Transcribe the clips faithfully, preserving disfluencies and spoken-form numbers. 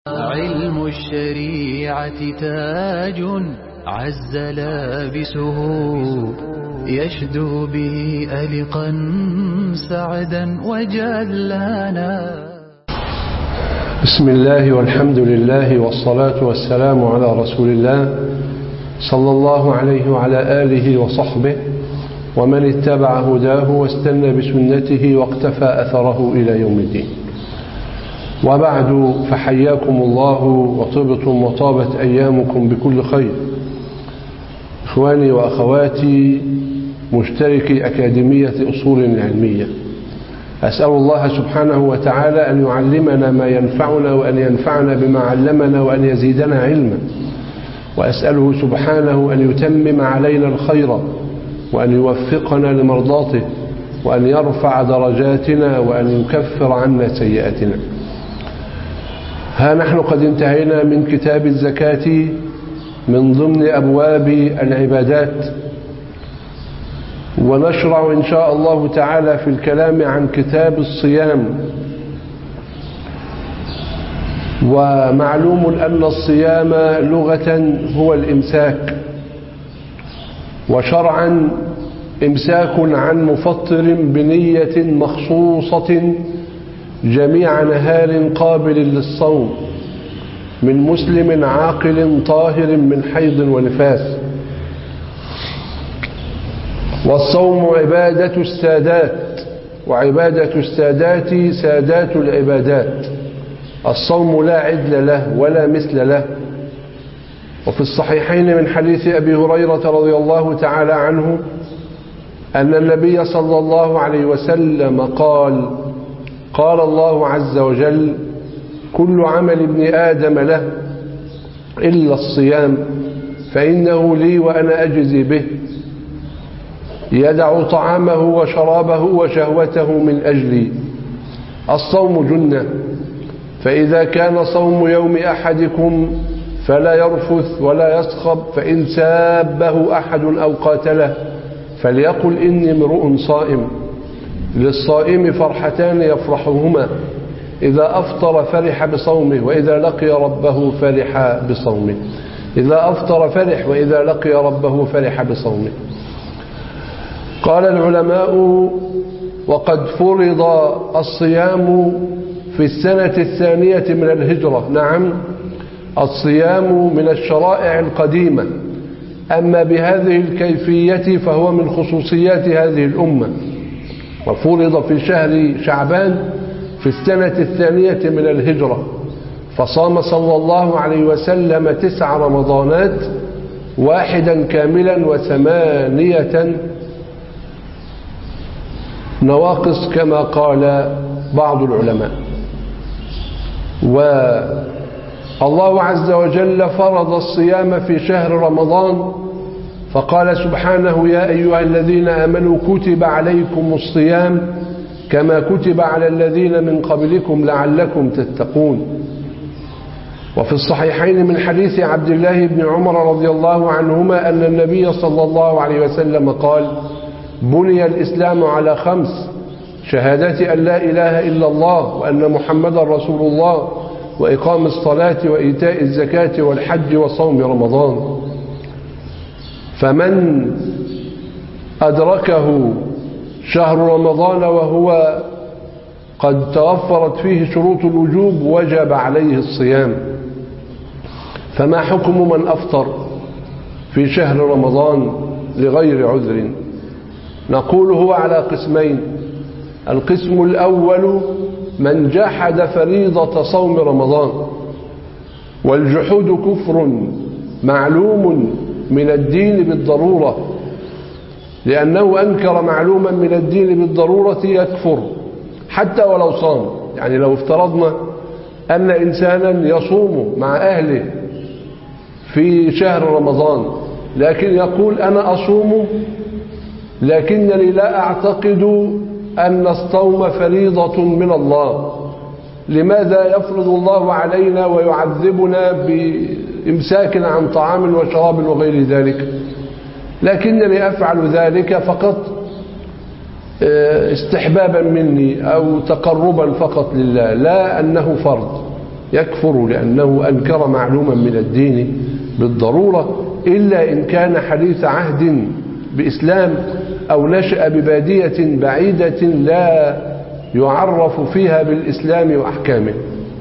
علم الشريعة تاج عز لابسه يشدو به ألقا سعدا وجلانا. بسم الله والحمد لله والصلاة والسلام على رسول الله صلى الله عليه وعلى آله وصحبه ومن اتبع هداه واستنى بسنته واقتفى أثره إلى يوم الدين. وبعد، فحياكم الله وطبتم وطابت أيامكم بكل خير. إخواني وأخواتي مشتركي أكاديمية أصول علمية، أسأل الله سبحانه وتعالى أن يعلمنا ما ينفعنا وأن ينفعنا بما علمنا وأن يزيدنا علما، وأسأله سبحانه أن يتمم علينا الخير وأن يوفقنا لمرضاته وأن يرفع درجاتنا وأن يكفر عنا سيئاتنا. ها نحن قد انتهينا من كتاب الزكاة من ضمن أبواب العبادات، ونشرع إن شاء الله تعالى في الكلام عن كتاب الصيام. ومعلوم أن الصيام لغة هو الإمساك، وشرعا إمساك عن مفطر بنية مخصوصة جميع نهار قابل للصوم من مسلم عاقل طاهر من حيض ونفاس. والصوم عبادة السادات، وعبادة السادات سادات العبادات. الصوم لا عدل له ولا مثل له. وفي الصحيحين من حديث أبي هريرة رضي الله تعالى عنه أن النبي صلى الله عليه وسلم قال: قال الله عز وجل: كل عمل ابن آدم له إلا الصيام فإنه لي وأنا أجزي به، يدع طعامه وشرابه وشهوته من أجلي. الصوم جنة، فإذا كان صوم يوم أحدكم فلا يرفث ولا يصخب، فإن سابه أحد أو قاتله فليقل إني امرؤ صائم. للصائم فرحتان يفرحهما، إذا أفطر فرح بصومه وإذا لقي ربه فرح بصومه. إذا أفطر فرح وإذا لقي ربه فرح بصومه. قال العلماء: وقد فرض الصيام في السنة الثانية من الهجرة. نعم، الصيام من الشرائع القديمة، أما بهذه الكيفية فهو من خصوصيات هذه الأمة. وفرض في شهر شعبان في السنة الثانية من الهجرة، فصام صلى الله عليه وسلم تسع رمضانات، واحدا كاملا وثمانية نواقص كما قال بعض العلماء. والله عز وجل فرض الصيام في شهر رمضان، فقال سبحانه: يا أيها الذين آمنوا كتب عليكم الصيام كما كتب على الذين من قبلكم لعلكم تتقون. وفي الصحيحين من حديث عبد الله بن عمر رضي الله عنهما أن النبي صلى الله عليه وسلم قال: بني الإسلام على خمس: شهادة أن لا إله إلا الله وأن محمدا رسول الله، وإقام الصلاة وإيتاء الزكاة والحج وصوم رمضان. فمن أدركه شهر رمضان وهو قد توفرت فيه شروط الوجوب وجب عليه الصيام. فما حكم من أفطر في شهر رمضان لغير عذر؟ نقول هو على قسمين. القسم الأول من جحد فريضة صوم رمضان، والجحود كفر معلوم من الدين بالضرورة، لأنه أنكر معلوما من الدين بالضرورة يكفر حتى ولو صام. يعني لو افترضنا أن إنسانا يصوم مع أهله في شهر رمضان، لكن يقول: أنا أصوم لكنني لا أعتقد أن الصوم فريضة من الله، لماذا يفرض الله علينا ويعذبنا بإمساك عن طعام وشراب وغير ذلك؟ لكنني أفعل ذلك فقط استحبابا مني أو تقربا فقط لله، لا أنه فرض. يكفر لأنه أنكر معلوما من الدين بالضرورة، إلا إن كان حديث عهد بإسلام أو نشأ ببادية بعيدة لا يعرف فيها بالإسلام وأحكامه.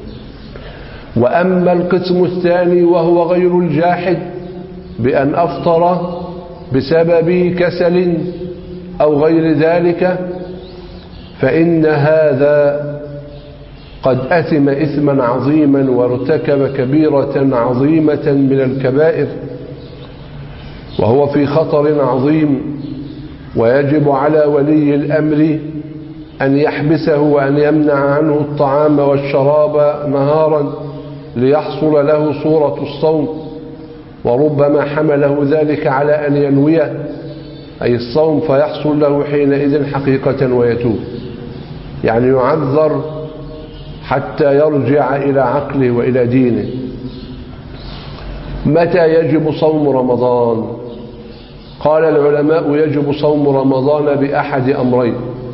وأما القسم الثاني وهو غير الجاحد بأن أفطر بسبب كسل أو غير ذلك، فإن هذا قد أثم إثما عظيما وارتكب كبيرة عظيمة من الكبائر، وهو في خطر عظيم، ويجب على ولي الأمر أن يحبسه وأن يمنع عنه الطعام والشراب نهارا ليحصل له صورة الصوم، وربما حمله ذلك على أن ينويه أي الصوم فيحصل له حينئذ حقيقة ويتوب، يعني يعذر حتى يرجع إلى عقله وإلى دينه. متى يجب صوم رمضان؟ قال العلماء يجب صوم رمضان بأحد أمرين،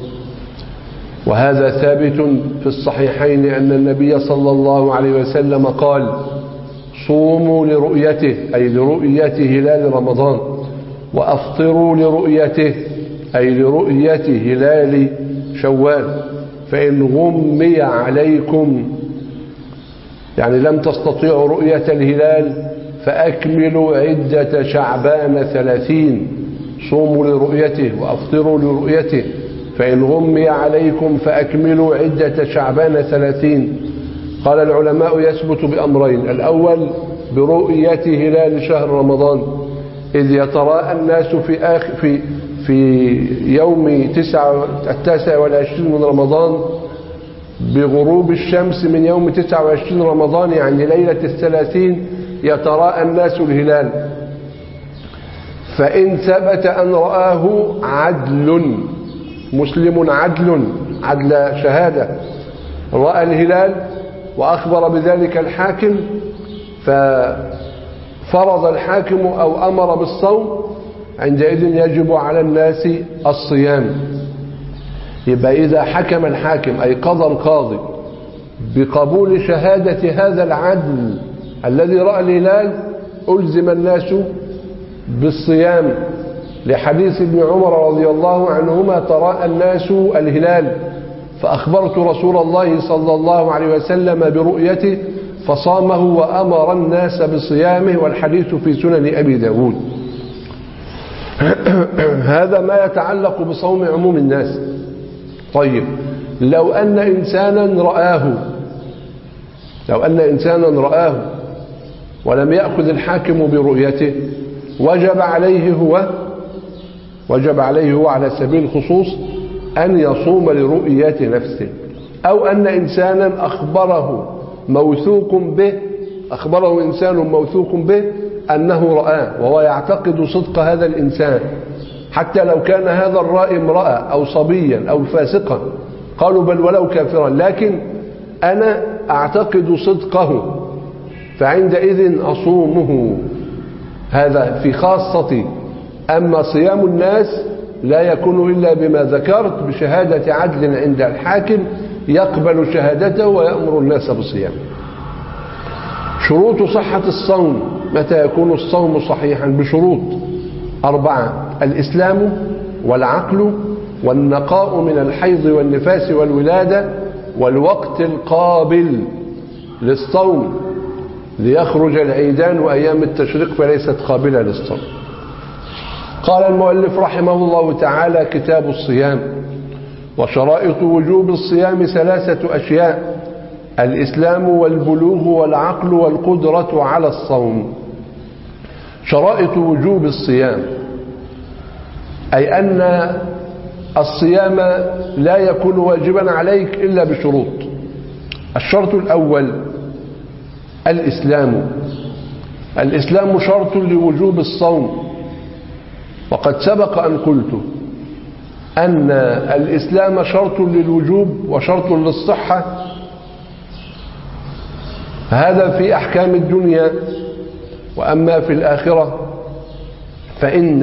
وهذا ثابت في الصحيحين أن النبي صلى الله عليه وسلم قال: صوموا لرؤيته أي لرؤية هلال رمضان، وأفطروا لرؤيته أي لرؤية هلال شوال، فإن غمي عليكم يعني لم تستطيعوا رؤية الهلال فأكملوا عدة شعبان ثلاثين. صوموا لرؤيته وأفطروا لرؤيته فإن غمي عليكم فأكملوا عدة شعبان ثلاثين. قال العلماء يثبت بأمرين: الأول برؤية هلال شهر رمضان، إذ يتراءى الناس في آخر في في يوم تسعة التاسع والعشرين من رمضان بغروب الشمس من يوم تسعة وعشرين رمضان، يعني ليلة الثلاثين، يتراءى الناس الهلال، فإن ثبت أن رآه عدل مسلم عدل عدل شهادة رأى الهلال وأخبر بذلك الحاكم، ففرض الحاكم أو أمر بالصوم، عندئذ يجب على الناس الصيام. يبقى إذا حكم الحاكم أي قضى القاضي بقبول شهادة هذا العدل الذي رأى الهلال، ألزم الناس بالصيام، لحديث ابن عمر رضي الله عنهما: تراءى الناس الهلال فأخبرت رسول الله صلى الله عليه وسلم برؤيته فصامه وأمر الناس بصيامه، والحديث في سنن أبي داود. هذا ما يتعلق بصوم عموم الناس. طيب، لو أن إنسانا رآه لو أن إنسانا رآه ولم يأخذ الحاكم برؤيته، وجب عليه هو وجب عليه هو على سبيل الخصوص أن يصوم لرؤية نفسه، أو أن إنسانا أخبره موثوق به أخبره إنسان موثوق به أنه رآه، وهو يعتقد صدق هذا الإنسان، حتى لو كان هذا الرائي امرأة أو صبيا أو فاسقا، قالوا بل ولو كافرا، لكن أنا أعتقد صدقه، فعندئذ أصومه. هذا في خاصتي. أما صيام الناس لا يكون إلا بما ذكرت، بشهادة عدل عند الحاكم يقبل شهادته ويأمر الناس بالصيام. شروط صحة الصوم: متى يكون الصوم صحيحا؟ بشروط أربعة: الإسلام والعقل والنقاء من الحيض والنفاس والولادة والوقت القابل للصوم، ليخرج العيدان وأيام التشريق فليست قابلة للصوم. قال المؤلف رحمه الله تعالى: كتاب الصيام. وشرائط وجوب الصيام ثلاثة أشياء: الإسلام والبلوغ والعقل والقدرة على الصوم. شرائط وجوب الصيام أي أن الصيام لا يكون واجبا عليك إلا بشروط. الشرط الأول الإسلام. الإسلام شرط لوجوب الصوم، وقد سبق أن قلت أن الإسلام شرط للوجوب وشرط للصحة، هذا في أحكام الدنيا. وأما في الآخرة فإن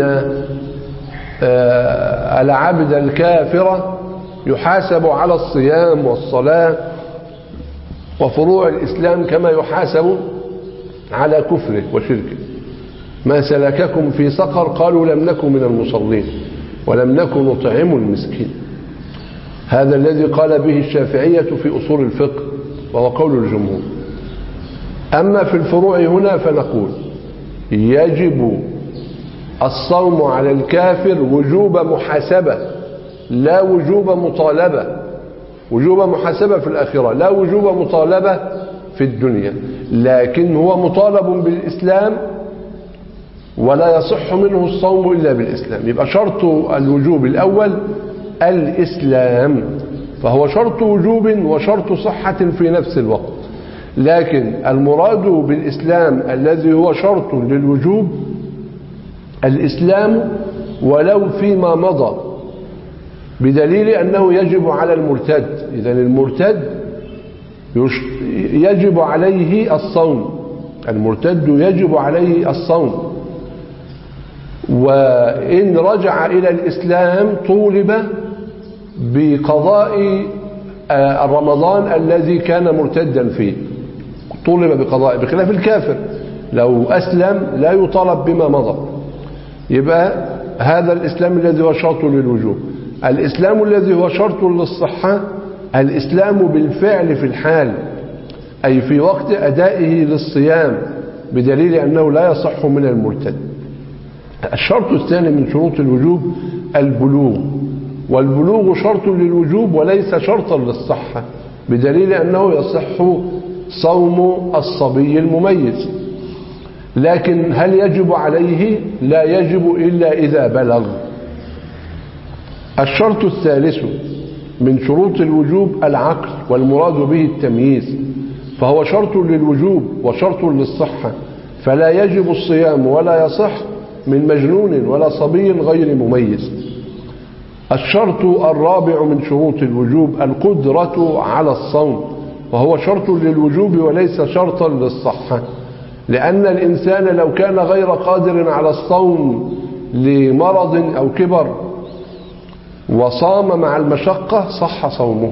العبد الكافر يحاسب على الصيام والصلاة وفروع الإسلام كما يحاسب على كفره وشركه. ما سلككم في سقر؟ قالوا لم نكن من المصلين ولم نكن نطعم المسكين. هذا الذي قال به الشافعية في أصول الفقه وهو قول الجمهور. أما في الفروع هنا فنقول يجب الصوم على الكافر وجوب محاسبة لا وجوب مطالبة. وجوب محاسبة في الآخرة لا وجوب مطالبة في الدنيا، لكن هو مطالب بالإسلام ولا يصح منه الصوم إلا بالإسلام. يبقى شرط الوجوب الأول الإسلام، فهو شرط وجوب وشرط صحة في نفس الوقت. لكن المراد بالإسلام الذي هو شرط للوجوب الإسلام ولو فيما مضى، بدليل أنه يجب على المرتد. إذن المرتد يجب عليه الصوم، المرتد يجب عليه الصوم، وإن رجع إلى الإسلام طولب بقضاء الرمضان الذي كان مرتدا فيه، طولب بقضاء، بخلاف الكافر لو أسلم لا يطالب بما مضى. يبقى هذا الإسلام الذي هو شرط للوجوب. الإسلام الذي هو شرط للصحة الإسلام بالفعل في الحال، أي في وقت أدائه للصيام، بدليل أنه لا يصح من المرتد. الشرط الثاني من شروط الوجوب البلوغ، والبلوغ شرط للوجوب وليس شرطا للصحة، بدليل أنه يصح صوم الصبي المميز. لكن هل يجب عليه؟ لا يجب إلا إذا بلغ. الشرط الثالث من شروط الوجوب العقل، والمراد به التمييز، فهو شرط للوجوب وشرط للصحة، فلا يجب الصيام ولا يصح من مجنون ولا صبي غير مميز. الشرط الرابع من شروط الوجوب القدرة على الصوم، وهو شرط للوجوب وليس شرطا للصحة، لأن الإنسان لو كان غير قادر على الصوم لمرض أو كبر وصام مع المشقة صح صومه.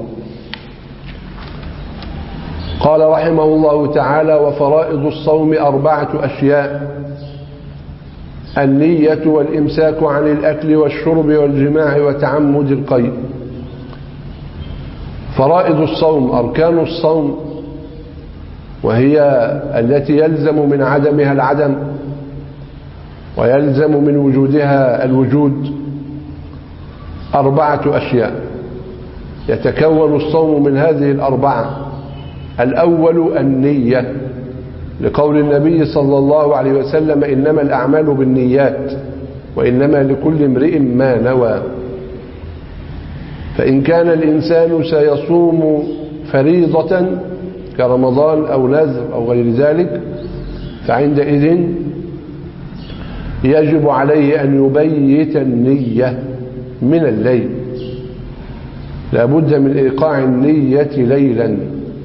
قال رحمه الله تعالى: وفرائض الصوم أربعة أشياء: النية والإمساك عن الأكل والشرب والجماع وتعمد القيء. فرائض الصوم أركان الصوم، وهي التي يلزم من عدمها العدم ويلزم من وجودها الوجود. أربعة أشياء يتكون الصوم من هذه الأربعة. الأول النية، لقول النبي صلى الله عليه وسلم: إنما الأعمال بالنيات وإنما لكل امرئ ما نوى. فإن كان الإنسان سيصوم فريضة كرمضان أو نذر أو غير ذلك، فعندئذ يجب عليه أن يبيت النية من الليل، لا بد من إيقاع النية ليلا.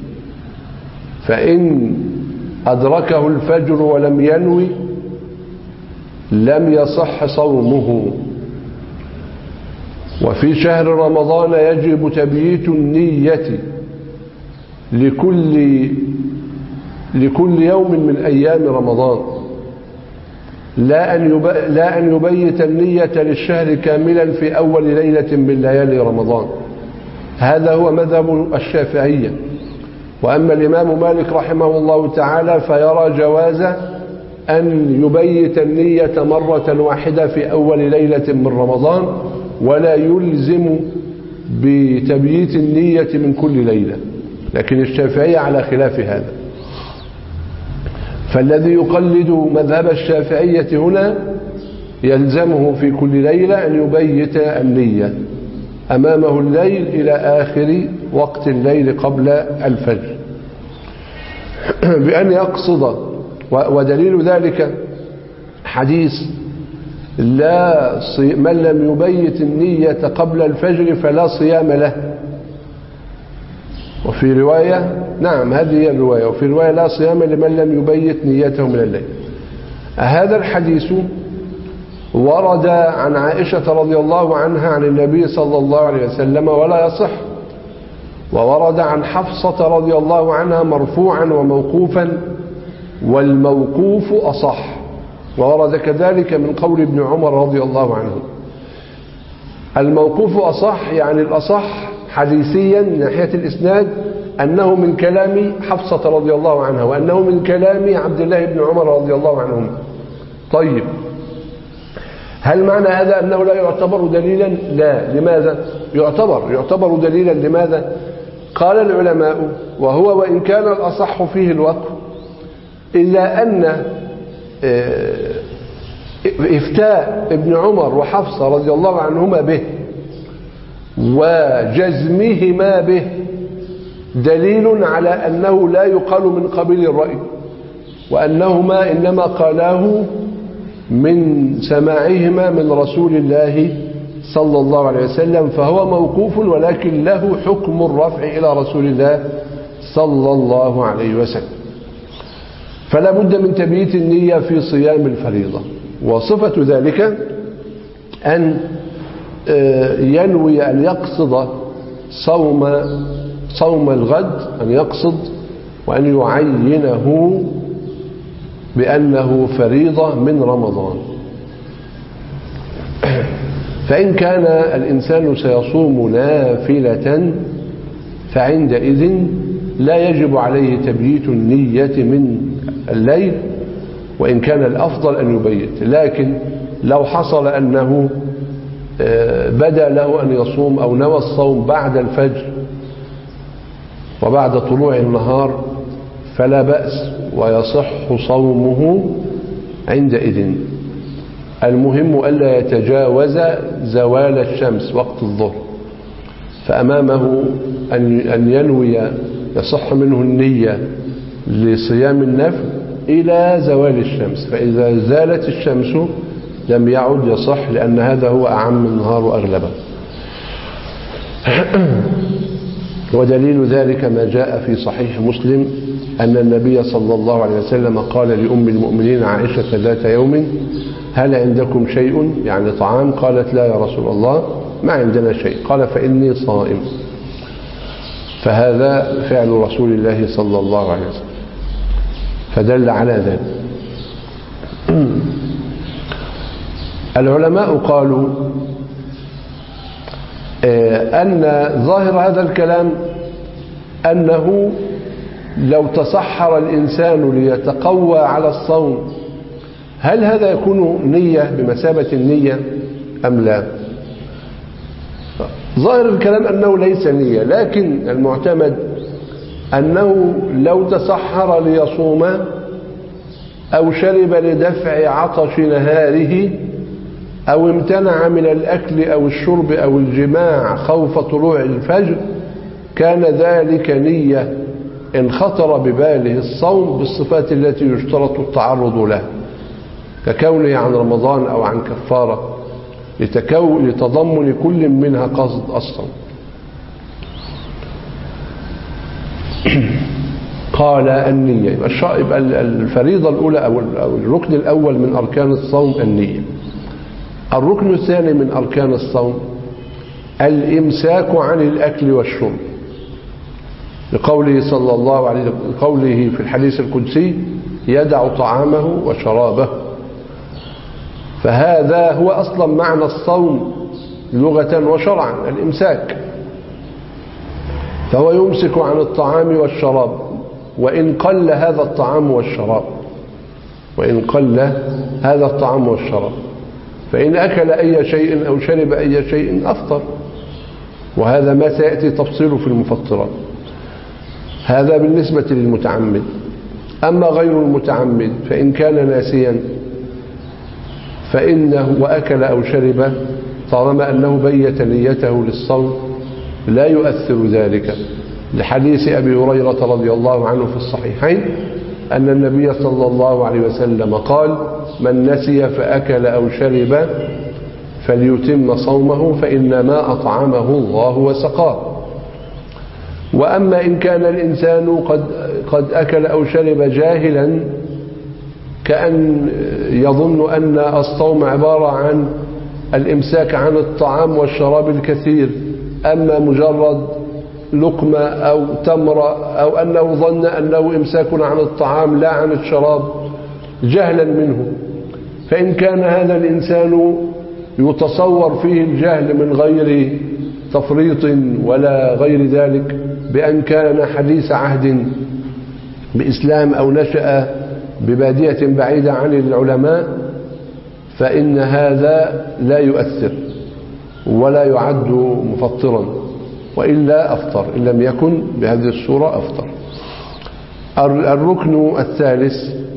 فإن أدركه الفجر ولم ينوي لم يصح صومه. وفي شهر رمضان يجب تبييت النية لكل لكل يوم من أيام رمضان، لا أن لا أن يبيت النية للشهر كاملا في أول ليلة من ليالي رمضان. هذا هو مذهب الشافعية. وأما الإمام مالك رحمه الله تعالى فيرى جواز أن يبيت النية مرة واحدة في أول ليلة من رمضان، ولا يلزم بتبييت النية من كل ليلة. لكن الشافعية على خلاف هذا، فالذي يقلد مذهب الشافعية هنا يلزمه في كل ليلة أن يبيت النية أمامه الليل إلى آخر وقت الليل قبل الفجر بأن يقصد. ودليل ذلك حديث: لا صي... من لم يبيت النية قبل الفجر فلا صيام له. وفي رواية، نعم هذه هي الرواية، وفي رواية: لا صيام لمن لم يبيت نيته من الليل. هذا الحديث ورد عن عائشة رضي الله عنها عن النبي صلى الله عليه وسلم ولا يصح، وورد عن حفصة رضي الله عنها مرفوعا وموقوفا، والموقوف أصح. وورد كذلك من قول ابن عمر رضي الله عنه. الموقوف أصح يعني الأصح حديثيا من ناحية الإسناد أنه من كلام حفصة رضي الله عنها، وأنه من كلام عبد الله بن عمر رضي الله عنهم. طيب، هل معنى هذا أنه لا يعتبر دليلا؟ لا. لماذا؟ يعتبر يعتبر دليلا. لماذا؟ قال العلماء: وهو وإن كان الأصح فيه الوقف، إلا أن إفتاء ابن عمر وحفصة رضي الله عنهما به وجزمهما به دليل على أنه لا يقال من قبيل الرأي، وأنهما إنما قالاه من سماعهما من رسول الله صلى الله عليه وسلم، فهو موقوف ولكن له حكم الرفع إلى رسول الله صلى الله عليه وسلم. فلا بد من تبييت النية في صيام الفريضة. وصفة ذلك أن ينوي أن يقصد صوم صوم الغد، أن يقصد وأن يعينه بأنه فريضة من رمضان. فإن كان الإنسان سيصوم نافلة فعندئذ لا يجب عليه تبييت النية من الليل، وإن كان الأفضل أن يبيت. لكن لو حصل أنه بدا له أن يصوم أو نوى الصوم بعد الفجر وبعد طلوع النهار فلا بأس ويصح صومه عندئذ. المهم ألا يتجاوز زوال الشمس وقت الظهر، فأمامه أن ينوي يصح منه النية لصيام النفل إلى زوال الشمس، فإذا زالت الشمس لم يعد يصح، لأن هذا هو أعم النهار وأغلبه. ودليل ذلك ما جاء في صحيح مسلم أن النبي صلى الله عليه وسلم قال لأم المؤمنين عائشة ذات يوم: هل عندكم شيء؟ يعني طعام. قالت: لا يا رسول الله، ما عندنا شيء. قال: فإني صائم. فهذا فعل رسول الله صلى الله عليه وسلم، فدل على ذلك. العلماء قالوا أن ظاهر هذا الكلام أنه لو تصحر الإنسان ليتقوى على الصوم، هل هذا يكون نية بمثابة النية أم لا؟ ظاهر الكلام أنه ليس نية، لكن المعتمد أنه لو تصحر ليصوم أو شرب لدفع عطش نهاره أو امتنع من الأكل أو الشرب أو الجماع خوف طلوع الفجر، كان ذلك نية إن خطر بباله الصوم بالصفات التي يشترط التعرض لها، ككونه عن رمضان أو عن كفارة، لتضمن كل منها قصد الصوم. قال النية. يبقى الفريضة الأولى أو الركن الأول من أركان الصوم النية. الركن الثاني من أركان الصوم الإمساك عن الأكل والشرب، لقوله صلى الله عليه وسلم قوله في الحديث القدسي: يدع طعامه وشرابه. فهذا هو أصلا معنى الصوم لغة وشرعا، الإمساك. فهو يمسك عن الطعام والشراب، وإن قل هذا الطعام والشراب وإن قل هذا الطعام والشراب فإن أكل أي شيء أو شرب أي شيء أفطر، وهذا ما سيأتي تفصيله في المفطرات. هذا بالنسبة للمتعمد. أما غير المتعمد فإن كان ناسيا فإنه وأكل أو شرب طالما أنه بيت نيته للصوم لا يؤثر ذلك، لحديث أبي هريرة رضي الله عنه في الصحيحين أن النبي صلى الله عليه وسلم قال: من نسي فأكل أو شرب فليتم صومه فإنما أطعمه الله وسقاه. وأما إن كان الإنسان قد, قد أكل أو شرب جاهلا، كأن يظن أن الصوم عبارة عن الإمساك عن الطعام والشراب الكثير، أما مجرد لقمة أو تمرة، أو أنه ظن أنه إمساك عن الطعام لا عن الشراب جهلا منه. فإن كان هذا الإنسان يتصور فيه الجهل من غير تفريط ولا غير ذلك، بأن كان حديث عهد بإسلام أو نشأ ببادية بعيدة عن العلماء، فإن هذا لا يؤثر ولا يعد مفطرا، وإلا أفطر. إن لم يكن بهذه الصورة أفطر. الركن الثالث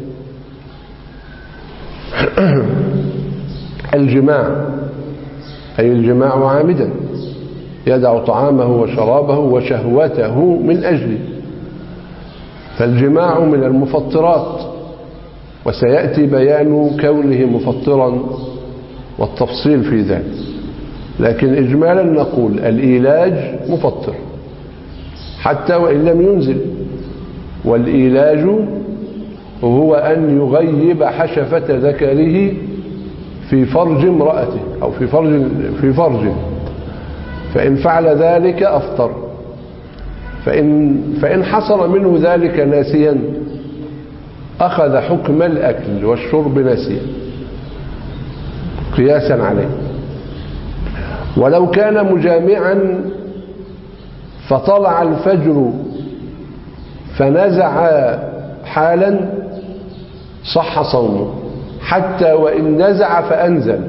الجماع، أي الجماع عامدا، يدع طعامه وشرابه وشهوته من أجله. فالجماع من المفطرات، وسيأتي بيان كونه مفطرا والتفصيل في ذلك، لكن إجمالا نقول الإيلاج مفطر حتى وإن لم ينزل. والإيلاج هو أن يغيب حشفة ذكره في فرج امرأته أو في فرج في فرج فإن فعل ذلك أفطر. فإن, فإن حصل منه ذلك ناسيا أخذ حكم الأكل والشرب ناسيا قياسا عليه. ولو كان مجامعا فطلع الفجر فنزع حالا صح صومه، حتى وإن نزع فأنزل،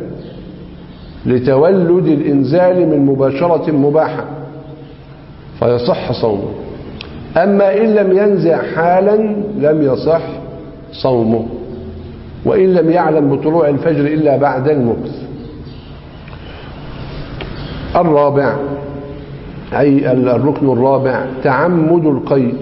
لتولد الإنزال من مباشرة مباحة فيصح صومه. أما إن لم ينزع حالا لم يصح صومه، وإن لم يعلم بطلوع الفجر إلا بعد المكث. الرابع أي الركن الرابع تعمد القيء.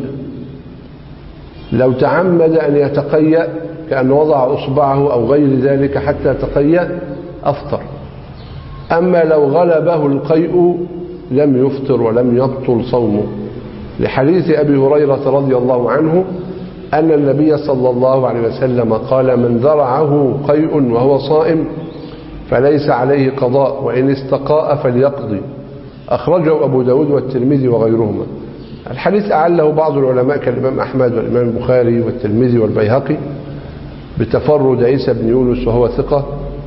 لو تعمد أن يتقيأ كأن وضع أصبعه أو غير ذلك حتى تقيأ أفطر. أما لو غلبه القيء لم يفطر ولم يبطل صومه، لحديث أبي هريرة رضي الله عنه أن النبي صلى الله عليه وسلم قال: من ذرعه قيء وهو صائم فليس عليه قضاء، وإن استقاء فليقضي. أخرجه أبو داود والترمذي وغيرهما. الحديث أعله بعض العلماء كالإمام أحمد والإمام البخاري والترمذي والبيهقي بتفرد عيسى بن يونس وهو ثقة.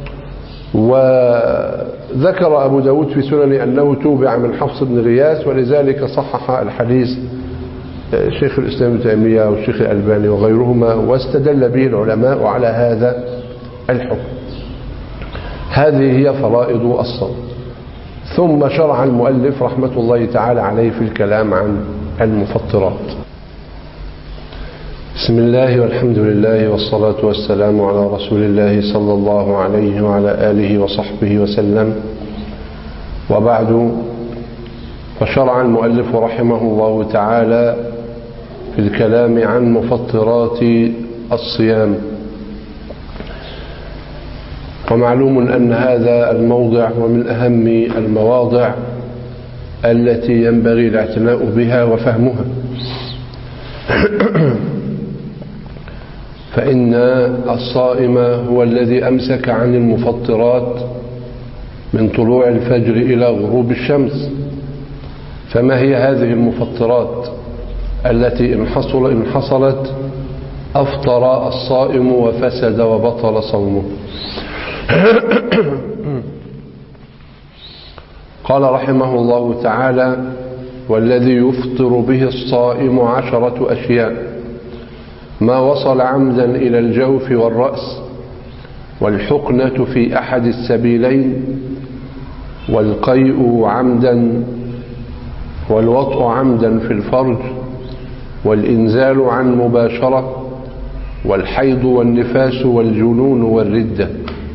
وذكر أبو داود في سنن أنه توبع من حفص بن غياث، ولذلك صحح الحديث شيخ الإسلام ابن تيمية والشيخ الألباني وغيرهما، واستدل به العلماء على هذا الحكم. هذه هي فرائض الصوم. ثم شرع المؤلف رحمة الله تعالى عليه في الكلام عن المفطرات. بسم الله والحمد لله والصلاة والسلام على رسول الله صلى الله عليه وعلى آله وصحبه وسلم، وبعد. فشرع المؤلف رحمه الله تعالى في الكلام عن مفطرات الصيام. ومعلوم أن هذا الموضع ومن أهم المواضع التي ينبغي الاعتناء بها وفهمها، فإن الصائم هو الذي أمسك عن المفطرات من طلوع الفجر إلى غروب الشمس. فما هي هذه المفطرات التي إن حصل إن حصلت أفطر الصائم وفسد وبطل صومه؟ قال رحمه الله تعالى: والذي يفطر به الصائم عشرة أشياء: ما وصل عمدا إلى الجوف والرأس، والحقنة في أحد السبيلين، والقيء عمدا، والوطء عمدا في الفرج، والإنزال عن مباشرة، والحيض والنفاس والجنون والردة.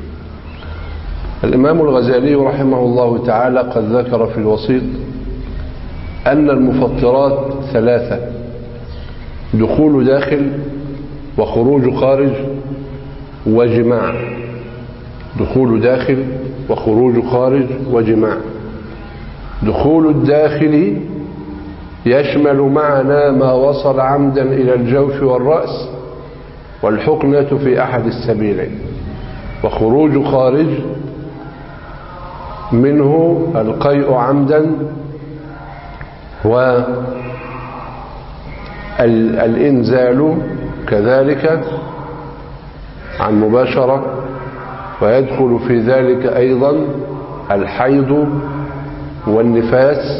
الإمام الغزالي رحمه الله تعالى قد ذكر في الوسيط أن المفطرات ثلاثة: دخول داخل، وخروج خارج، وجماع. دخول داخل وخروج خارج وجماع. دخول الداخل يشمل معنا ما وصل عمدا إلى الجوف والرأس والحقنة في أحد السبيلين. وخروج خارج منه القيء عمدا والإنزال كذلك عن مباشرة، ويدخل في ذلك أيضا الحيض والنفاس.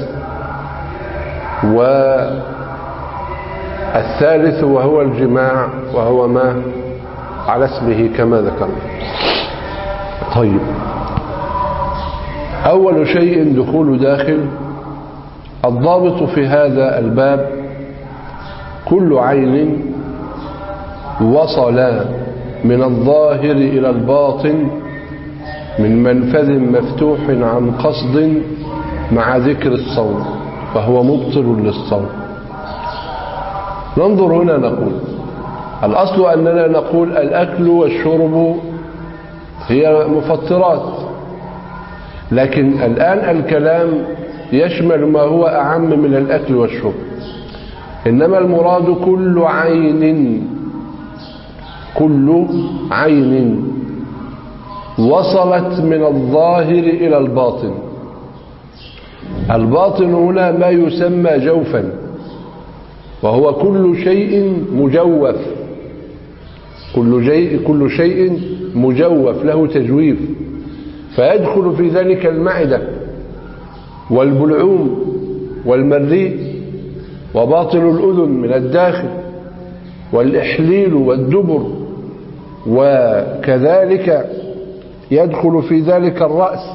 والثالث وهو الجماع، وهو ما على اسمه كما ذكرنا. طيب، أول شيء دخول داخل. الضابط في هذا الباب كل عين وصل من الظاهر إلى الباطن من منفذ مفتوح عن قصد مع ذكر الصوم فهو مبطل للصوم. ننظر هنا نقول الأصل أننا نقول الأكل والشرب هي مفطرات، لكن الآن الكلام يشمل ما هو أعم من الأكل والشرب، إنما المراد كل عين، كل عين وصلت من الظاهر إلى الباطن. الباطن هنا ما يسمى جوفا، وهو كل شيء مجوف، كل شيء كل شيء مجوف له تجويف، فيدخل في ذلك المعدة والبلعوم والمريء وباطن الأذن من الداخل والإحليل والدبر، وكذلك يدخل في ذلك الرأس.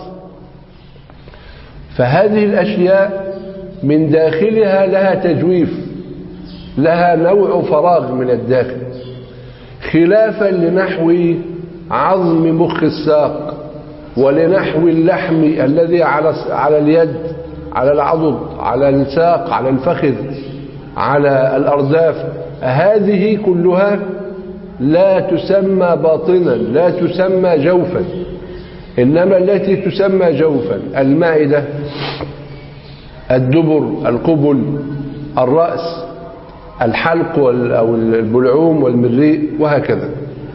فهذه الأشياء من داخلها لها تجويف، لها نوع فراغ من الداخل، خلافا لنحو عظم مخ الساق ولنحو اللحم الذي على على اليد، على العضد، على الساق، على الفخذ، على الأرداف. هذه كلها لا تسمى باطنا، لا تسمى جوفا، إنما التي تسمى جوفا المعدة، الدبر، القبل، الرأس، الحلق أو البلعوم والمريء وهكذا.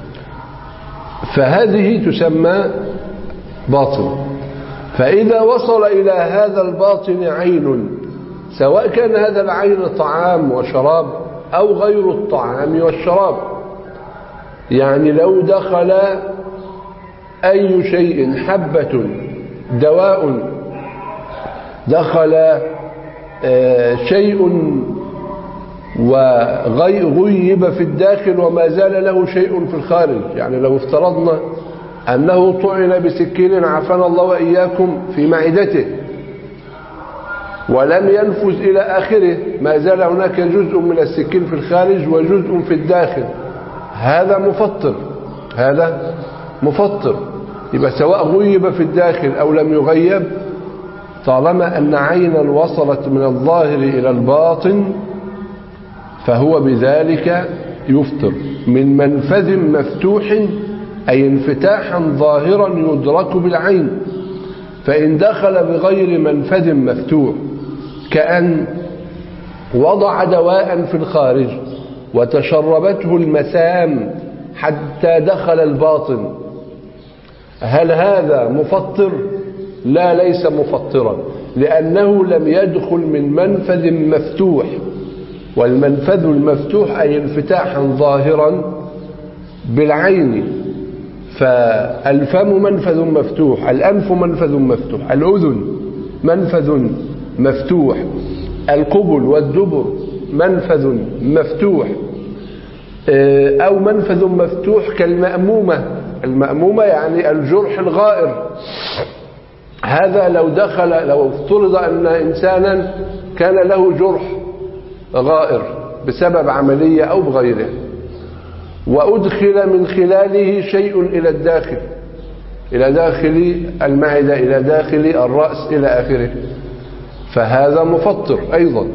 فهذه تسمى باطن. فإذا وصل إلى هذا الباطن عين، سواء كان هذا العين طعام وشراب أو غير الطعام والشراب، يعني لو دخل أي شيء، حبة، دواء، دخل شيء وغيب في الداخل وما زال له شيء في الخارج، يعني لو افترضنا أنه طعن بسكين عافانا الله وإياكم في معدته ولم ينفذ إلى آخره، ما زال هناك جزء من السكين في الخارج وجزء في الداخل، هذا مفطر، هذا مفطر. يبقى سواء غيب في الداخل أو لم يغيب، طالما أن عينا وصلت من الظاهر إلى الباطن فهو بذلك يفطر من منفذ مفتوح، أي انفتاحا ظاهرا يدرك بالعين. فإن دخل بغير منفذ مفتوح، كأن وضع دواء في الخارج وتشربته المسام حتى دخل الباطن، هل هذا مفطر؟ لا، ليس مفطرا، لأنه لم يدخل من منفذ مفتوح، والمنفذ المفتوح أي انفتاحا ظاهرا بالعين. فالفم منفذ مفتوح، الأنف منفذ مفتوح، الأذن منفذ مفتوح، القبل والدبر منفذ مفتوح، أو منفذ مفتوح كالمأمومة. المأمومة يعني الجرح الغائر، هذا لو دخل، لو افترض أن إنسانا كان له جرح غائر بسبب عملية أو بغيره، وأدخل من خلاله شيء إلى الداخل، إلى داخل المعدة، إلى داخل الرأس، إلى آخره، فهذا مفطر أيضا.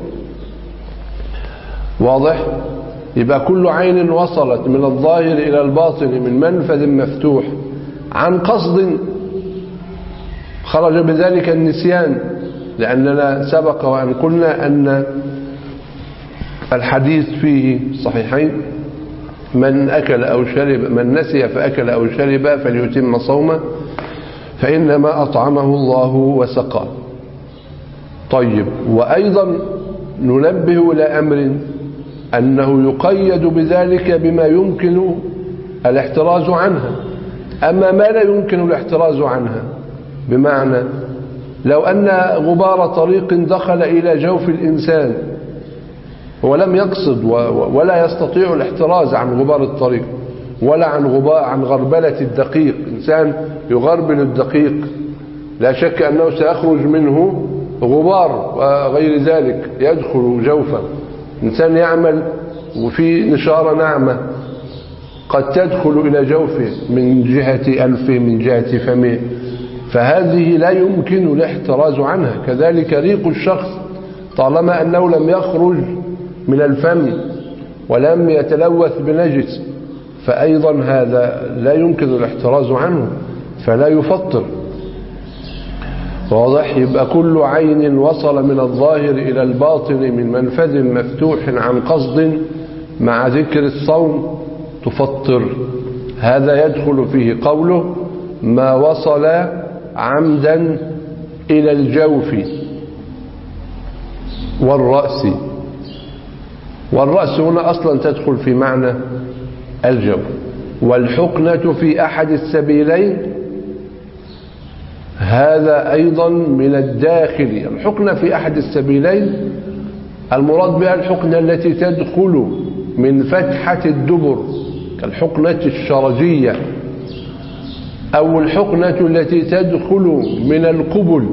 واضح؟ يبقى كل عين وصلت من الظاهر إلى الباطن من منفذ مفتوح عن قصد، خرج بذلك النسيان، لأننا سبق وأن قلنا أن الحديث فيه صحيحين: من أكل أو شرب، من نسي فأكل أو شرب فليتم صومه فإنما أطعمه الله وسقاه. طيب، وأيضا ننبه إلى أمر أنه يقيد بذلك بما يمكن الاحتراز عنها. أما ما لا يمكن الاحتراز عنها، بمعنى لو أن غبار طريق دخل إلى جوف الإنسان ولم يقصد ولا يستطيع الاحتراز عن غبار الطريق ولا عن غبار عن غربلة الدقيق، إنسان يغربل الدقيق لا شك أنه سيخرج منه غبار وغير ذلك يدخل جوفه. إنسان يعمل وفي نشارة ناعمة قد تدخل إلى جوفه من جهة أنفه من جهة فمه، فهذه لا يمكن الاحتراز عنها. كذلك ريق الشخص طالما أنه لم يخرج من الفم ولم يتلوث بنجس فأيضا هذا لا يمكن الاحتراز عنه فلا يفطر. واضح؟ يبقى كل عين وصل من الظاهر إلى الباطن من منفذ مفتوح عن قصد مع ذكر الصوم تفطر. هذا يدخل فيه قوله ما وصل عمدا إلى الجوف والرأس. والرأس هنا أصلا تدخل في معنى الجوف. والحقنة في أحد السبيلين هذا أيضا من الداخل. الحقنة في أحد السبيلين المراد بها الحقنة التي تدخل من فتحة الدبر كالحقنة الشرجية، أو الحقنة التي تدخل من القبل،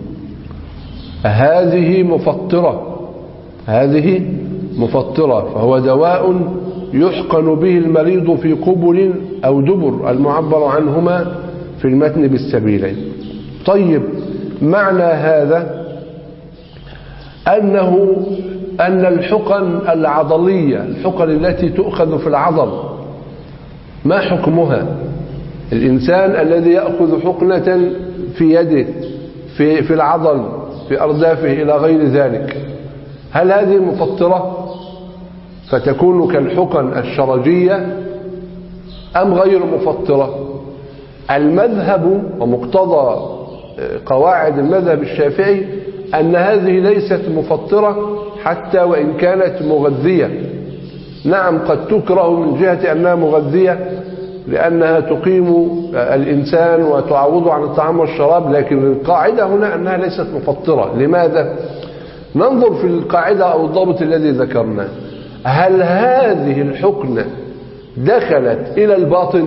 هذه مفطرة. هذه مفطرة، فهو دواء يحقن به المريض في قبل أو دبر المعبر عنهما في المتن بالسبيلين. طيب، معنى هذا أنه أن الحقن العضلية، الحقن التي تؤخذ في العضل، ما حكمها؟ الإنسان الذي يأخذ حقنة في يده في, في العضل في أردافه إلى غير ذلك، هل هذه مفطرة فتكون كالحقن الشرجية أم غير مفطرة؟ المذهب ومقتضى قواعد المذهب الشافعي أن هذه ليست مفطرة حتى وإن كانت مغذية. نعم، قد تكره من جهة أنها مغذية لأنها تقيم الإنسان وتعوضه عن الطعام والشراب، لكن القاعدة هنا أنها ليست مفطرة. لماذا؟ ننظر في القاعدة أو الضابط الذي ذكرناه. هل هذه الحقنة دخلت إلى الباطن؟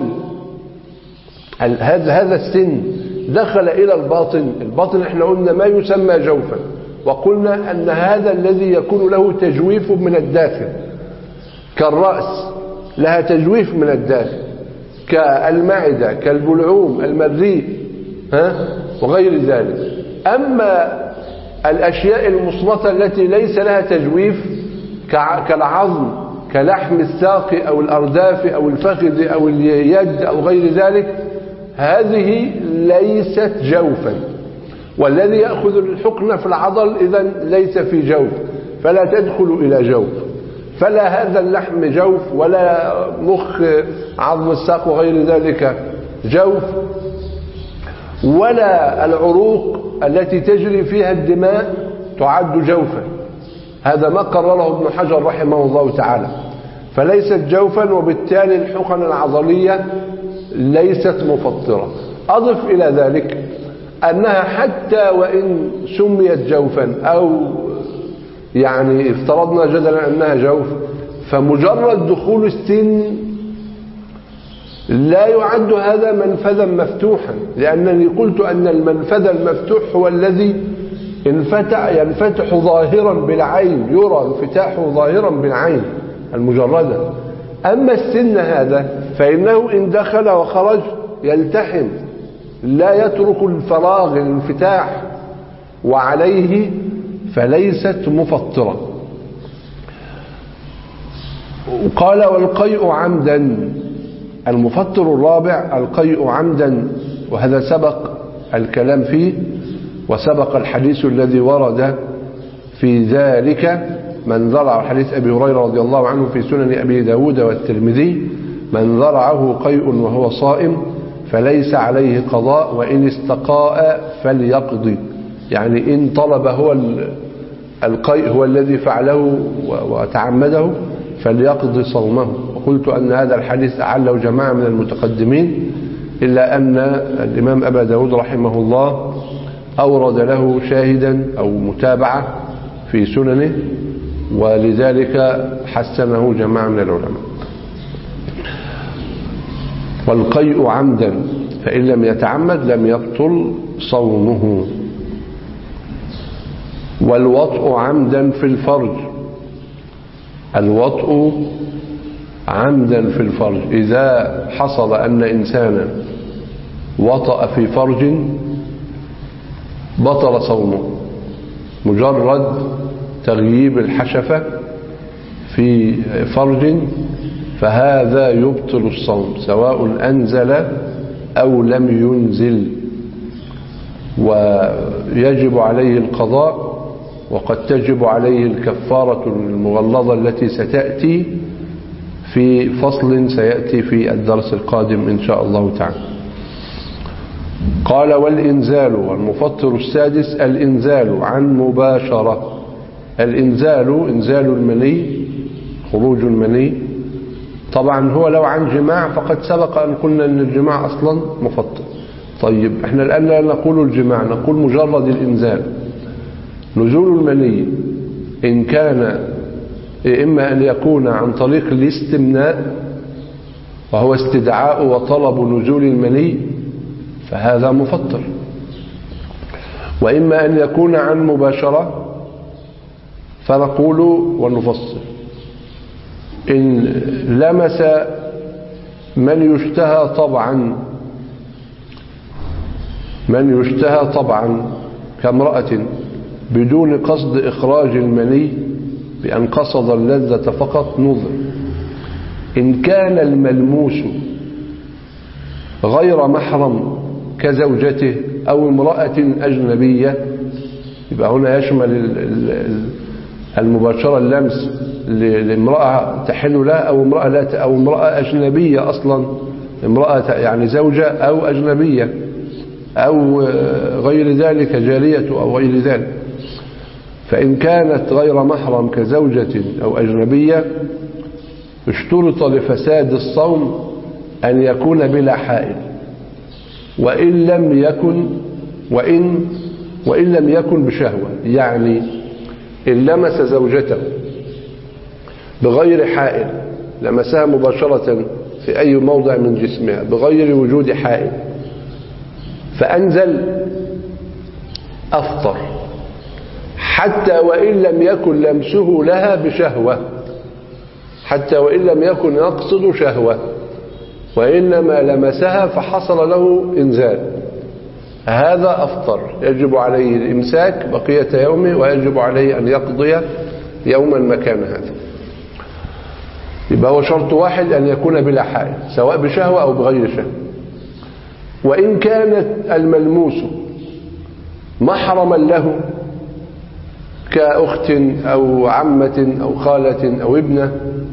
هذا هذا السن دخل إلى الباطن. الباطن احنا قلنا ما يسمى جوفا، وقلنا أن هذا الذي يكون له تجويف من الداخل، كالرأس لها تجويف من الداخل، كالمعدة، كالبلعوم، المريء، ها وغير ذلك. أما الأشياء المصمتة التي ليس لها تجويف كالعظم، كلحم الساق أو الأرداف أو الفخذ أو اليد أو غير ذلك، هذه ليست جوفا. والذي يأخذ الحقنة في العضل إذن ليس في جوف، فلا تدخل إلى جوف، فلا هذا اللحم جوف ولا مخ عظم الساق وغير ذلك جوف، ولا العروق التي تجري فيها الدماء تعد جوفا. هذا ما قرره ابن حجر رحمه الله تعالى، فليست جوفا، وبالتالي الحقن العضلية ليست مفطرة. أضف إلى ذلك أنها حتى وإن سميت جوفا أو يعني افترضنا جدلا أنها جوف، فمجرد دخول السن لا يعد هذا منفذا مفتوحا، لأنني قلت أن المنفذ المفتوح هو الذي انفتح ينفتح ظاهرا بالعين، يرى انفتاحه ظاهرا بالعين المجردة. أما السن هذا فإنه إن دخل وخرج يلتحم، لا يترك الفراغ الانفتاح، وعليه فليست مفطرة. قال والقيء عمدا، المفطر الرابع القيء عمدا، وهذا سبق الكلام فيه وسبق الحديث الذي ورد في ذلك. من ذرع، حديث أبي هريرة رضي الله عنه في سنن أبي داود والترمذي، من ذرعه قيء وهو صائم فليس عليه قضاء وإن استقاء فليقضي. يعني إن طلب هو القيء هو الذي فعله وتعمده فليقضي صومه. وقلت أن هذا الحديث أعله جماعة من المتقدمين، إلا أن الإمام أبا داود رحمه الله أورد له شاهدا أو متابعة في سننه، ولذلك حسنه جماعة من العلماء. والقيء عمدا فإن لم يتعمد لم يبطل صومه. والوطء عمدا في الفرج، الوطء عمدا في الفرج إذا حصل أن إنسانا وطأ في فرج بطل صومه، مجرد تغييب الحشفة في فرج فهذا يبطل الصوم سواء أنزل أو لم ينزل، ويجب عليه القضاء، وقد تجب عليه الكفارة المغلظة التي ستأتي في فصل سيأتي في الدرس القادم إن شاء الله تعالى. قال والإنزال، والمفطر السادس الإنزال عن مباشرة. الإنزال إنزال المني، خروج المني. طبعا هو لو عن جماع فقد سبق أن قلنا أن الجماع أصلا مفطر. طيب احنا الآن لا نقول الجماع، نقول مجرد الإنزال. نزول المني إن كان إما أن يكون عن طريق الاستمناء وهو استدعاء وطلب نزول المني فهذا مفطر، وإما أن يكون عن مباشرة فنقول ونفصل إن لمس من يشتهى طبعا من يشتهى طبعا كامرأة بدون قصد إخراج المني بأن قصد اللذة فقط نظر. إن كان الملموس غير محرم كزوجته أو امرأة أجنبية يبقى هنا يشمل المباشرة اللمس لامرأة تحل لها أو امرأة لا أو امرأة أجنبية أصلا، امرأة يعني زوجة أو أجنبية أو غير ذلك جارية أو غير ذلك. فإن كانت غير محرم كزوجة أو أجنبية اشترط لفساد الصوم أن يكون بلا حائل، وإن لم يكن وإن وإن لم يكن بشهوة. يعني إن لمس زوجته بغير حائل، لمسها مباشرة في أي موضع من جسمها بغير وجود حائل فأنزل أفطر، حتى وإن لم يكن لمسه لها بشهوة، حتى وإن لم يكن يقصد شهوة وإنما لمسها فحصل له إنزال، هذا أفطر، يجب عليه الإمساك بقية يومه ويجب عليه أن يقضي يوما مكان هذا. يبقى هو شرط واحد أن يكون بلا حائل سواء بشهوة أو بغير شهوة. وإن كانت الملموس محرما له كأخت أو عمة أو خالة أو ابنة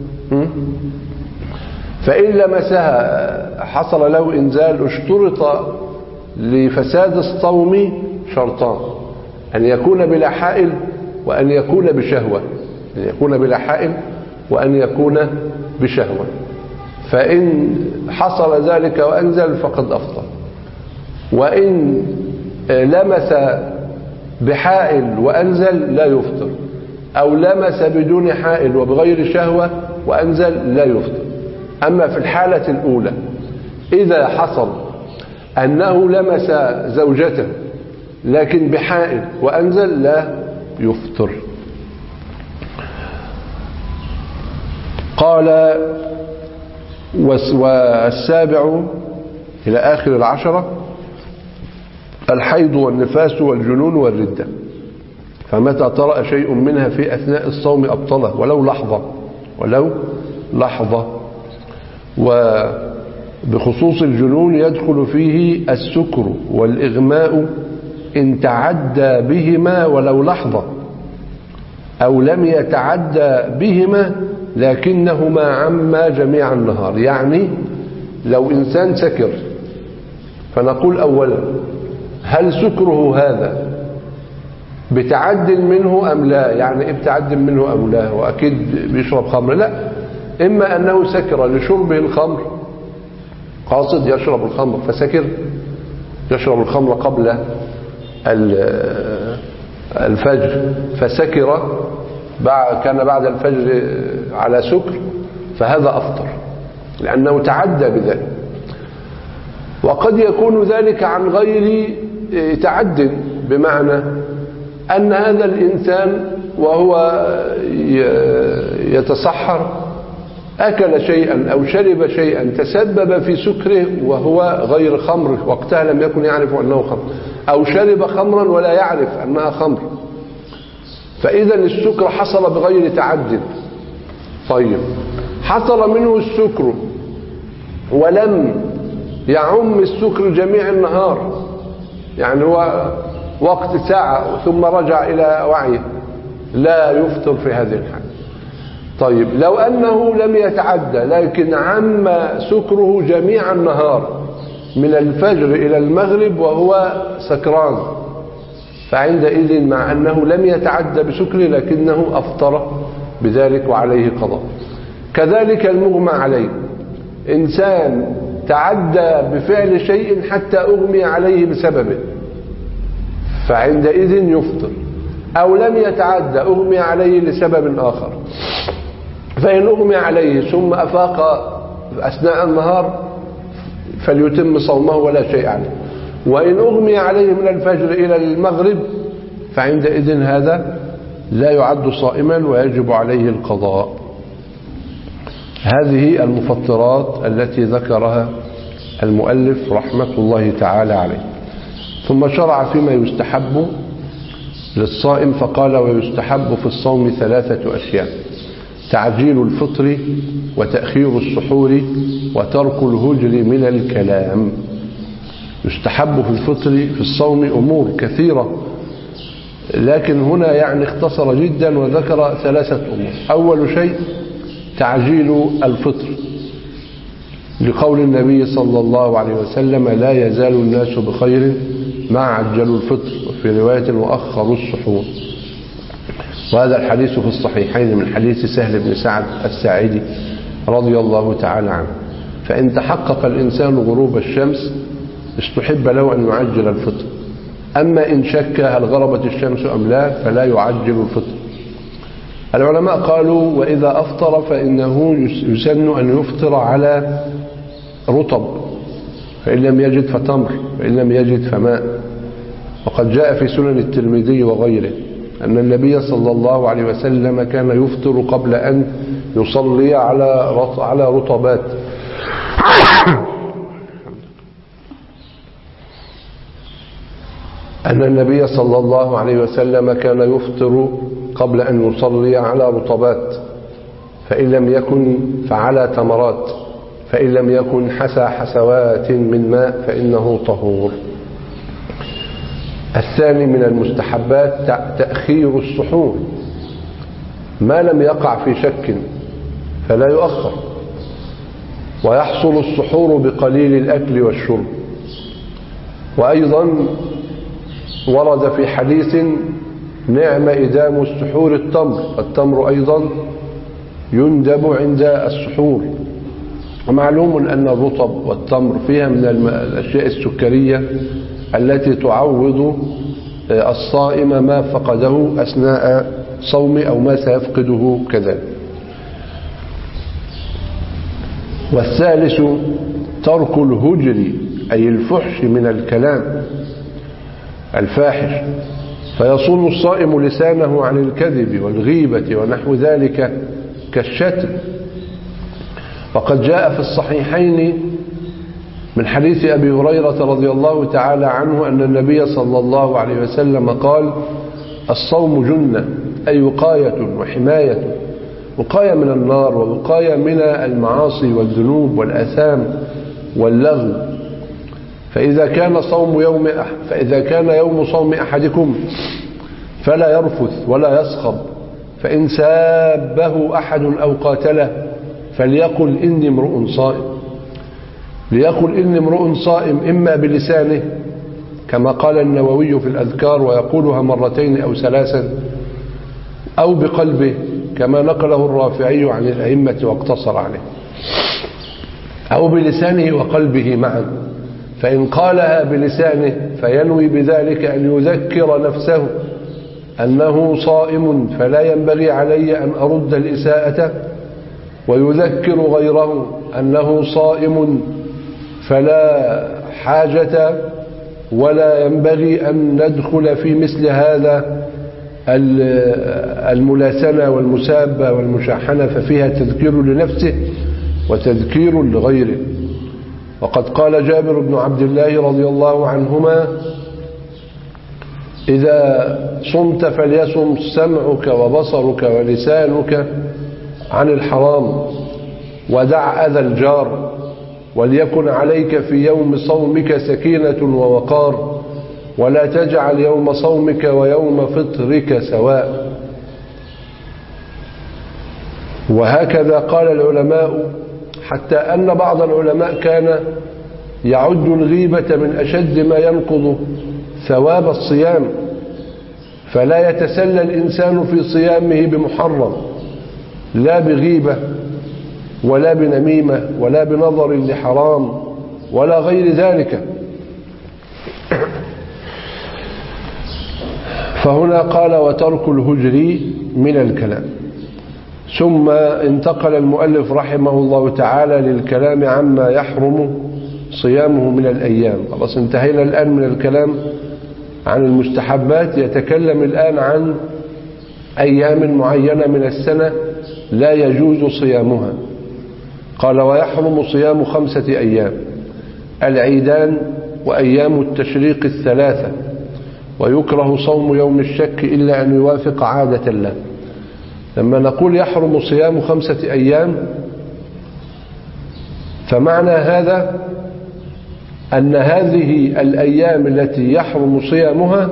فإن لمسها حصل له إنزال، اشترط لفساد الصوم شرطان: أن يكون بلا حائل وأن يكون بشهوة، أن يكون بلا حائل وأن يكون بشهوة. فإن حصل ذلك وأنزل فقد أفطر. وإن لمس بحائل وأنزل لا يفطر، أو لمس بدون حائل وبغير شهوة وأنزل لا يفطر. أما في الحالة الأولى إذا حصل أنه لمس زوجته لكن بحائل وأنزل لا يفطر. قال والسابع إلى آخر العشرة الحيض والنفاس والجنون والردة، فمتى طرأ شيء منها في أثناء الصوم أبطله ولو لحظة ولو لحظة. وبخصوص الجنون يدخل فيه السكر والإغماء إن تعدى بهما ولو لحظة أو لم يتعدى بهما لكنهما عما جميع النهار. يعني لو إنسان سكر فنقول أولا هل سكره هذا بتعد منه أم لا. يعني إيه بتعد منه أم لا؟ وأكيد بيشرب خمر؟ لا، إما أنه سكر لشربه الخمر، قاصد يشرب الخمر فسكر، يشرب الخمر قبل الفجر فسكر، كان بعد الفجر على سكر، فهذا أفطر لأنه تعدى بذلك. وقد يكون ذلك عن غير تعد، بمعنى أن هذا الإنسان وهو يتصحر أكل شيئا أو شرب شيئا تسبب في سكره وهو غير خمر، وقتها لم يكن يعرف أنه خمر، أو شرب خمرا ولا يعرف أنها خمر، فإذا السكر حصل بغير تعد. طيب، حصل منه السكر ولم يعم السكر جميع النهار، يعني هو وقت ساعة ثم رجع إلى وعيه، لا يفطر في هذه الحال. طيب، لو أنه لم يتعدى لكن عم سكره جميع النهار من الفجر إلى المغرب وهو سكران، فعندئذ مع أنه لم يتعدى بسكره لكنه أفطر بذلك وعليه قضاء. كذلك المغمى عليه، إنسان تعدى بفعل شيء حتى أغمي عليه بسببه، فعندئذ يفطر. أو لم يتعدى، أغمي عليه لسبب آخر، فإن أغمي عليه ثم أفاق أثناء النهار فليتم صومه ولا شيء عليه. وإن أغمي عليه من الفجر إلى المغرب فعندئذ هذا لا يعد صائما ويجب عليه القضاء. هذه المفطرات التي ذكرها المؤلف رحمة الله تعالى عليه. ثم شرع فيما يستحب للصائم فقال: ويستحب في الصوم ثلاثة أشياء: تعجيل الفطر، وتأخير السحور، وترك الهجر من الكلام. يستحب في الفطر في الصوم أمور كثيرة، لكن هنا يعني اختصر جدا وذكر ثلاثة أمور. أول شيء تعجيل الفطر، لقول النبي صلى الله عليه وسلم: لا يزال الناس بخير ما عجلوا الفطر، وفي رواية: وأخروا السحور. وهذا الحديث في الصحيحين من حديث سهل بن سعد الساعدي رضي الله تعالى عنه. فإن تحقق الإنسان غروب الشمس استحب له أن يعجل الفطر، أما إن شك هل غربت الشمس أم لا فلا يعجل الفطر. العلماء قالوا: وإذا أفطر فإنه يسن أن يفطر على رطب، فإن لم يجد فتمر، فإن لم يجد فماء. وقد جاء في سنن الترمذي وغيره أن النبي صلى الله عليه وسلم كان يفطر قبل أن يصلي على على رطبات. أن النبي صلى الله عليه وسلم كان يفطر قبل أن يصلي على رطبات، فإن لم يكن فعلى تمرات، فإن لم يكن حسى حسوات من ماء فإنه طهور. الثاني من المستحبات تأخير السحور، ما لم يقع في شك فلا يؤخر، ويحصل السحور بقليل الأكل والشرب. وأيضا ورد في حديث: نعم إدام السحور التمر، التمر أيضا يندب عند السحور. ومعلوم أن الرطب والتمر فيها من الأشياء السكرية التي تعوض الصائم ما فقده أثناء صومه أو ما سيفقده كذلك. والثالث ترك الهجر، أي الفحش من الكلام الفاحش، فيصون الصائم لسانه عن الكذب والغيبة ونحو ذلك كالشتم. وقد جاء في الصحيحين من حديث أبي هريرة رضي الله تعالى عنه أن النبي صلى الله عليه وسلم قال: الصوم جنة، أي وقاية وحماية، وقاية من النار ووقاية من المعاصي والذنوب والآثام واللغو. فإذا كان صوم يوم فإذا كان يوم صوم أحدكم فلا يرفث ولا يصخب، فإن سابه أحد أو قاتله فليقل إني امرؤ صائم. ليقل إني امرؤ صائم إما بلسانه كما قال النووي في الأذكار ويقولها مرتين أو ثلاثا، أو بقلبه كما نقله الرافعي عن الأئمة واقتصر عليه، أو بلسانه وقلبه معا. فإن قالها بلسانه فينوي بذلك أن يذكر نفسه أنه صائم فلا ينبغي علي أن أرد الإساءة، ويذكر غيره أنه صائم فلا حاجة ولا ينبغي أن ندخل في مثل هذا الملاسنة والمسابة والمشاحنة، ففيها تذكير لنفسه وتذكير لغيره. وقد قال جابر بن عبد الله رضي الله عنهما: إذا صمت فليصم سمعك وبصرك ولسانك عن الحرام، ودع أذى الجار، وليكن عليك في يوم صومك سكينة ووقار، ولا تجعل يوم صومك ويوم فطرك سواء. وهكذا قال العلماء، حتى أن بعض العلماء كان يعد الغيبة من أشد ما ينقض ثواب الصيام، فلا يتسلى الإنسان في صيامه بمحرم، لا بغيبة ولا بنميمة ولا بنظر لحرام ولا غير ذلك. فهنا قال: وترك الهجر من الكلام. ثم انتقل المؤلف رحمه الله تعالى للكلام عما يحرم صيامه من الأيام. خلاص انتهينا الآن من الكلام عن المستحبات، يتكلم الآن عن أيام معينة من السنة لا يجوز صيامها. قال: ويحرم صيام خمسة أيام: العيدان وأيام التشريق الثلاثة، ويكره صوم يوم الشك إلا أن يوافق عادة له. لما نقول يحرم صيام خمسة أيام، فمعنى هذا أن هذه الأيام التي يحرم صيامها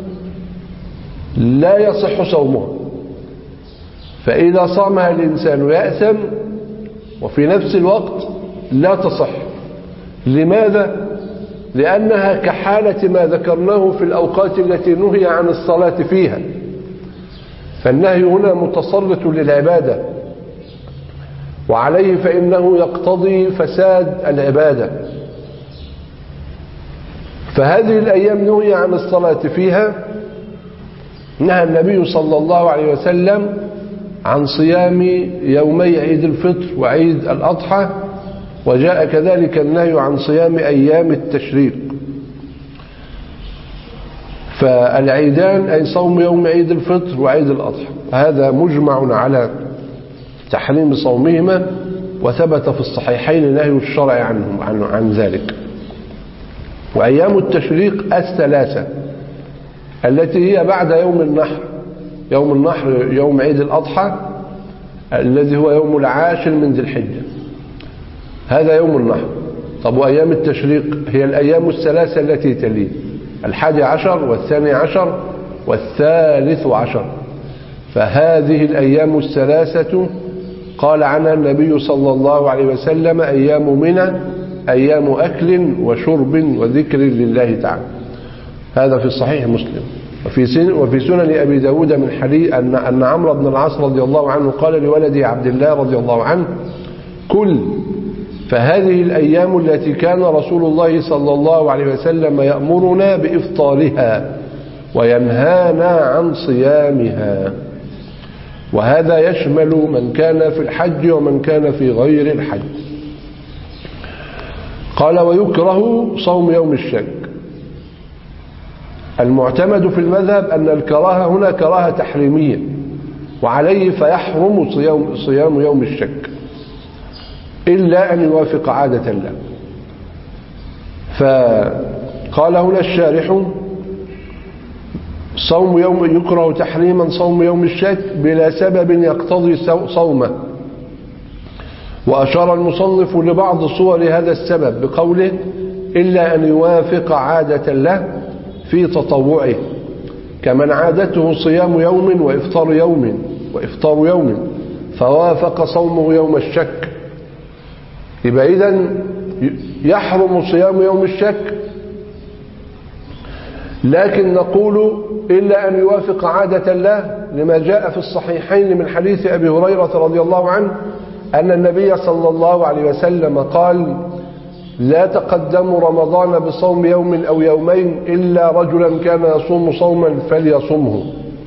لا يصح صومها، فإذا صامها الإنسان يأثم، وفي نفس الوقت لا تصح. لماذا؟ لأنها كحالة ما ذكرناه في الأوقات التي نهي عن الصلاة فيها، فالنهي هنا متسلط للعبادة، وعليه فإنه يقتضي فساد العبادة. فهذه الأيام نهي عن الصلاة فيها، نهى النبي صلى الله عليه وسلم عن صيام يومي عيد الفطر وعيد الأضحى، وجاء كذلك النهي عن صيام أيام التشريق. فالعيدان أي صوم يوم عيد الفطر وعيد الأضحى، هذا مجمع على تحريم صومهما، وثبت في الصحيحين نهي الشرع عنهم عن, عن ذلك. وأيام التشريق الثلاثة التي هي بعد يوم النحر، يوم النحر يوم عيد الأضحى الذي هو يوم العاشر من ذي الحجة، هذا يوم النحر. طب وأيام التشريق هي الأيام الثلاثة التي تليه: الحادي عشر والثاني عشر والثالث عشر. فهذه الأيام الثلاثة قال عنها النبي صلى الله عليه وسلم: أيام منى، أيام أكل وشرب وذكر لله تعالى. هذا في صحيح مسلم. وفي وفي سنن أبي داود من حديث أن أن عمرو بن العاص رضي الله عنه قال لولده عبد الله رضي الله عنه: كل. فهذه الأيام التي كان رسول الله صلى الله عليه وسلم يأمرنا بإفطارها وينهانا عن صيامها. وهذا يشمل من كان في الحج ومن كان في غير الحج. قال: ويكره صوم يوم الشك. المعتمد في المذهب أن الكراهة هنا كراهة تحريمية، وعليه فيحرم صيام, صيام يوم الشك إلا أن يوافق عادة له. فقال هنا الشارح: صوم يوم يكره تحريما صوم يوم الشك بلا سبب يقتضي صومه. وأشار المصنف لبعض صور هذا السبب بقوله: إلا أن يوافق عادة له في تطوعه، كمن عادته صيام يوم وإفطار يوم وإفطار يوم فوافق صومه يوم الشك. يبقى إذن يحرم صيام يوم الشك لكن نقول إلا أن يوافق عادة الله، لما جاء في الصحيحين من حديث أبي هريرة رضي الله عنه أن النبي صلى الله عليه وسلم قال: لا تقدموا رمضان بصوم يوم أو يومين إلا رجلا كان يصوم صوما فليصمه.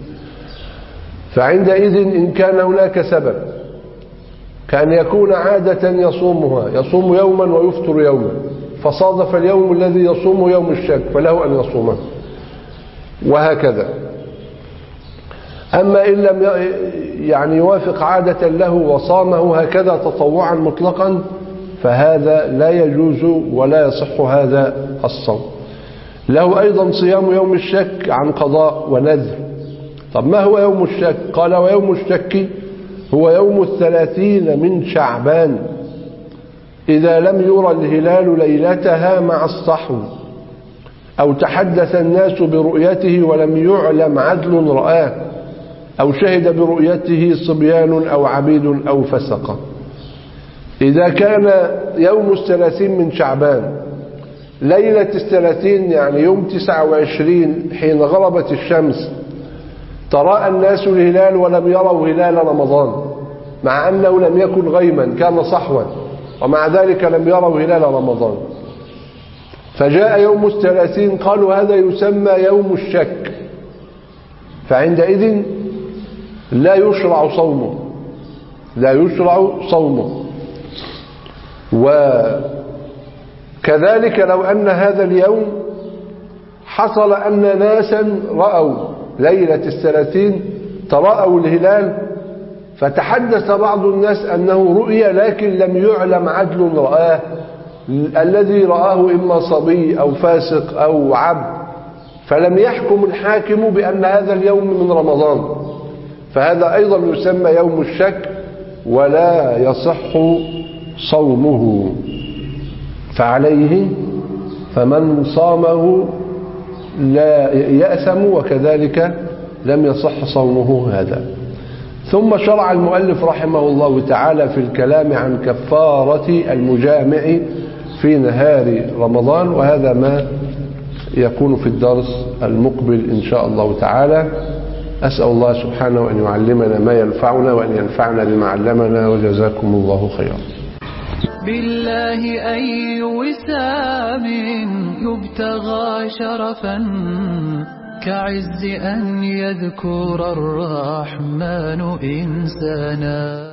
فعندئذ إن كان هناك سبب كان يكون عادة يصومها، يصوم يوما ويفطر يوما، فصادف اليوم الذي يصوم يوم الشك فله أن يصومه، وهكذا. أما إن لم يعني يوافق عادة له وصامه هكذا تطوعا مطلقا فهذا لا يجوز ولا يصح هذا الصوم. له أيضا صيام يوم الشك عن قضاء ونذر. طب ما هو يوم الشك؟ قال: ويوم الشك هو يوم الثلاثين من شعبان إذا لم يرى الهلال ليلتها مع الصحو، أو تحدث الناس برؤيته ولم يعلم عدل رآه، أو شهد برؤيته صبيان أو عبيد أو فسقة. إذا كان يوم الثلاثين من شعبان ليلة الثلاثين يعني يوم تسعة وعشرين حين غربت الشمس تراءى الناس الهلال ولم يروا هلال رمضان، مع أنه لم يكن غيما كان صحوا، ومع ذلك لم يروا هلال رمضان، فجاء يوم الثلاثين قالوا هذا يسمى يوم الشك، فعندئذ لا يشرع صومه لا يشرع صومه. وكذلك لو أن هذا اليوم حصل أن ناسا رأوا ليلة الثلاثين تراءوا الهلال، فتحدث بعض الناس أنه رؤيا لكن لم يعلم عدل رآه، الذي رآه إما صبي أو فاسق أو عبد، فلم يحكم الحاكم بأن هذا اليوم من رمضان، فهذا أيضا يسمى يوم الشك ولا يصح صومه. فعليه فمن صامه لا يأثم، وكذلك لم يصح صومه هذا. ثم شرع المؤلف رحمه الله تعالى في الكلام عن كفارة المجامع في نهار رمضان، وهذا ما يكون في الدرس المقبل إن شاء الله تعالى. أسأل الله سبحانه أن يعلمنا ما ينفعنا وأن ينفعنا بما علمنا، وجزاكم الله خيرا. بالله أي وسام يبتغى شرفا كعز أن يذكر الرحمن إنسانا.